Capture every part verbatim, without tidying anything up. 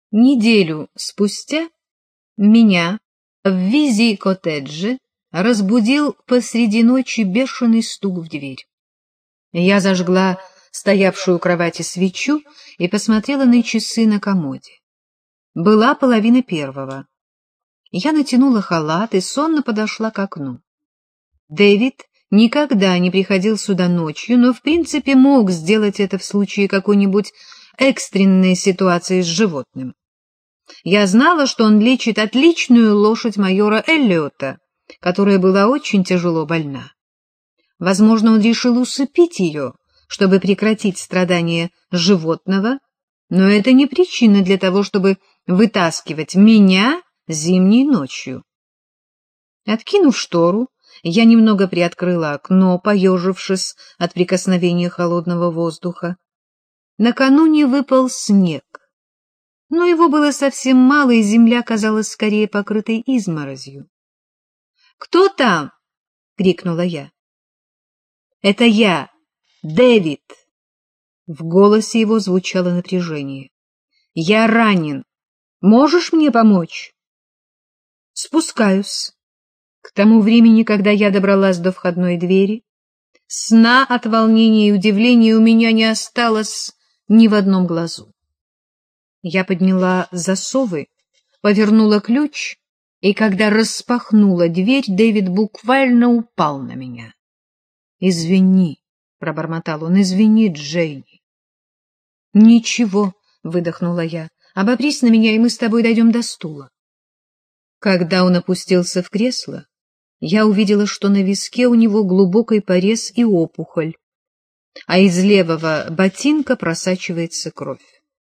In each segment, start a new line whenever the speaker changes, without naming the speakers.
Неделю спустя меня в Визи-коттедже разбудил посреди ночи бешеный стук в дверь. Я зажгла стоявшую у кровати свечу и посмотрела на часы на комоде. Была половина первого. Я натянула халат и сонно подошла к окну. Дэвид никогда не приходил сюда ночью, но в принципе мог сделать это в случае какой-нибудь экстренной ситуации с животным. Я знала, что он лечит отличную лошадь майора Эллиота, которая была очень тяжело больна. Возможно, он решил усыпить ее, чтобы прекратить страдания животного, но это не причина для того, чтобы вытаскивать меня зимней ночью. Откинув штору, я немного приоткрыла окно, поежившись от прикосновения холодного воздуха. Накануне выпал снег, но его было совсем мало, и земля казалась скорее покрытой изморозью. «Кто там?» — крикнула я. «Это я, Дэвид!» В голосе его звучало напряжение. «Я ранен. Можешь мне помочь?» «Спускаюсь». К тому времени, когда я добралась до входной двери, сна от волнения и удивления у меня не осталось ни в одном глазу. Я подняла засовы, повернула ключ, и когда распахнула дверь, Дэвид буквально упал на меня. «Извини», — пробормотал он, — «извини, Джейни». «Ничего», — выдохнула я, — «обопрись на меня, и мы с тобой дойдем до стула». Когда он опустился в кресло, я увидела, что на виске у него глубокий порез и опухоль, а из левого ботинка просачивается кровь.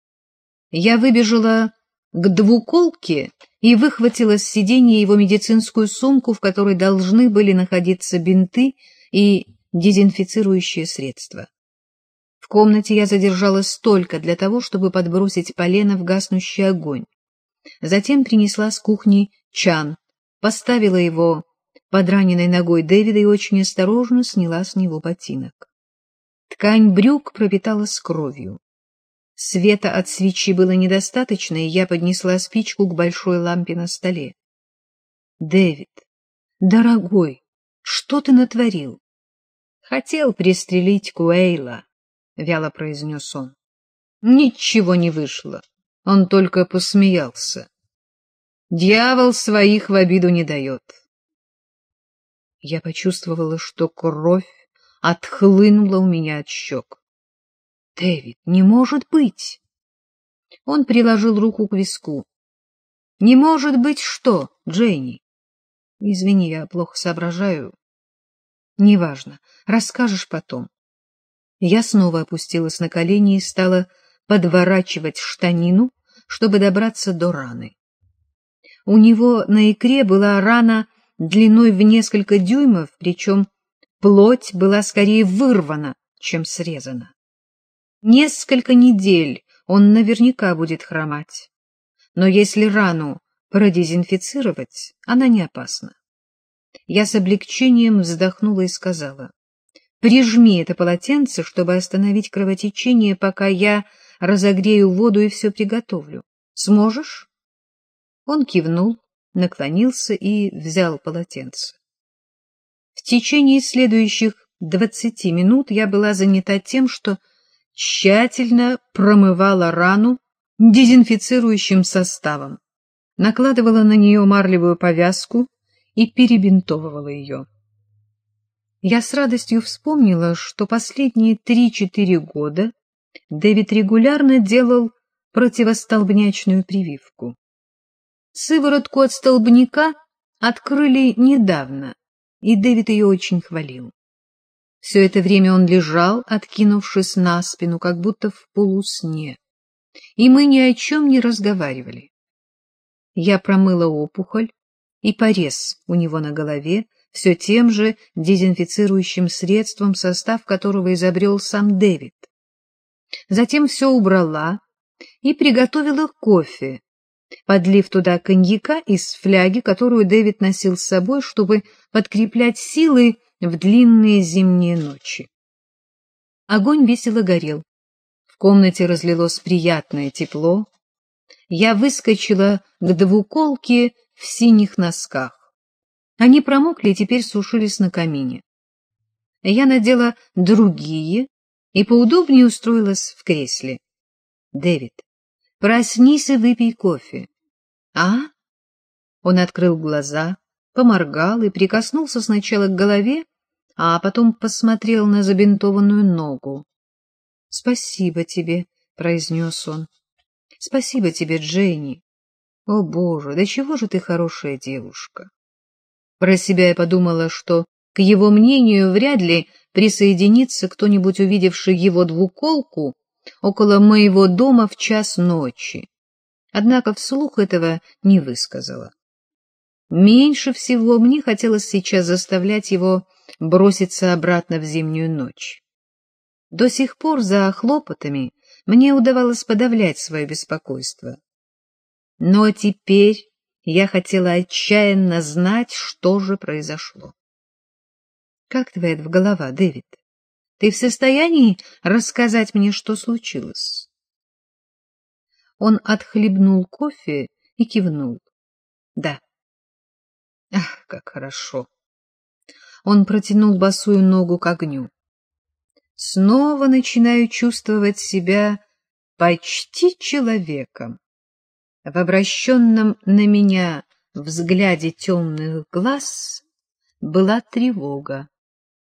Я выбежала к двуколке и выхватила с сиденья его медицинскую сумку, в которой должны были находиться бинты и дезинфицирующие средства. В комнате я задержалась только для того, чтобы подбросить полено в гаснущий огонь. Затем принесла с кухни чан, поставила его под раненой ногой Дэвида и очень осторожно сняла с него ботинок. Ткань брюк пропиталась кровью. Света от свечи было недостаточно, и я поднесла спичку к большой лампе на столе. — Дэвид, дорогой, что ты натворил? — Хотел пристрелить Куэйла, — вяло произнес он. Ничего не вышло, он только посмеялся. Дьявол своих в обиду не дает. Я почувствовала, что кровь отхлынула у меня от щек. — Дэвид, не может быть! Он приложил руку к виску. — Не может быть что, Джейни? — Извини, я плохо соображаю. — Неважно, расскажешь потом. Я снова опустилась на колени и стала подворачивать штанину, чтобы добраться до раны. У него на икре была рана длиной в несколько дюймов, причем плоть была скорее вырвана, чем срезана. Несколько недель он наверняка будет хромать, но если рану продезинфицировать, она не опасна. Я с облегчением вздохнула и сказала: «Прижми это полотенце, чтобы остановить кровотечение, пока я разогрею воду и все приготовлю. Сможешь?» Он кивнул, наклонился и взял полотенце. В течение следующих двадцати минут я была занята тем, что тщательно промывала рану дезинфицирующим составом, накладывала на нее марлевую повязку и перебинтовывала ее. Я с радостью вспомнила, что последние три-четыре года Дэвид регулярно делал противостолбнячную прививку. Сыворотку от столбняка открыли недавно, и Дэвид ее очень хвалил. Все это время он лежал, откинувшись на спину, как будто в полусне, и мы ни о чем не разговаривали. Я промыла опухоль и порез у него на голове все тем же дезинфицирующим средством, состав которого изобрел сам Дэвид. Затем все убрала и приготовила кофе, подлив туда коньяка из фляги, которую Дэвид носил с собой, чтобы подкреплять силы в длинные зимние ночи. Огонь весело горел. В комнате разлилось приятное тепло. я выскочила к двуколке в синих носках. Они промокли и теперь сушились на камине. Я надела другие и поудобнее устроилась в кресле. — Дэвид, проснись и выпей кофе. — А? Он открыл глаза, поморгал и прикоснулся сначала к голове, а потом посмотрел на забинтованную ногу. — Спасибо тебе, — произнес он. — Спасибо тебе, Дженни. О, Боже, да чего же ты хорошая девушка. Про себя я подумала, что к его мнению вряд ли присоединится кто-нибудь, увидевший его двуколку около моего дома в час ночи. Однако вслух этого не высказала. Меньше всего мне хотелось сейчас заставлять его броситься обратно в зимнюю ночь. До сих пор за хлопотами мне удавалось подавлять свое беспокойство. Но теперь я хотела отчаянно знать, что же произошло. — Как твоя голова, Дэвид? Ты в состоянии рассказать мне, что случилось? Он отхлебнул кофе и кивнул. — Да. — Ах, как хорошо! Он протянул босую ногу к огню. Снова начинаю чувствовать себя почти человеком. В обращенном на меня взгляде темных глаз была тревога.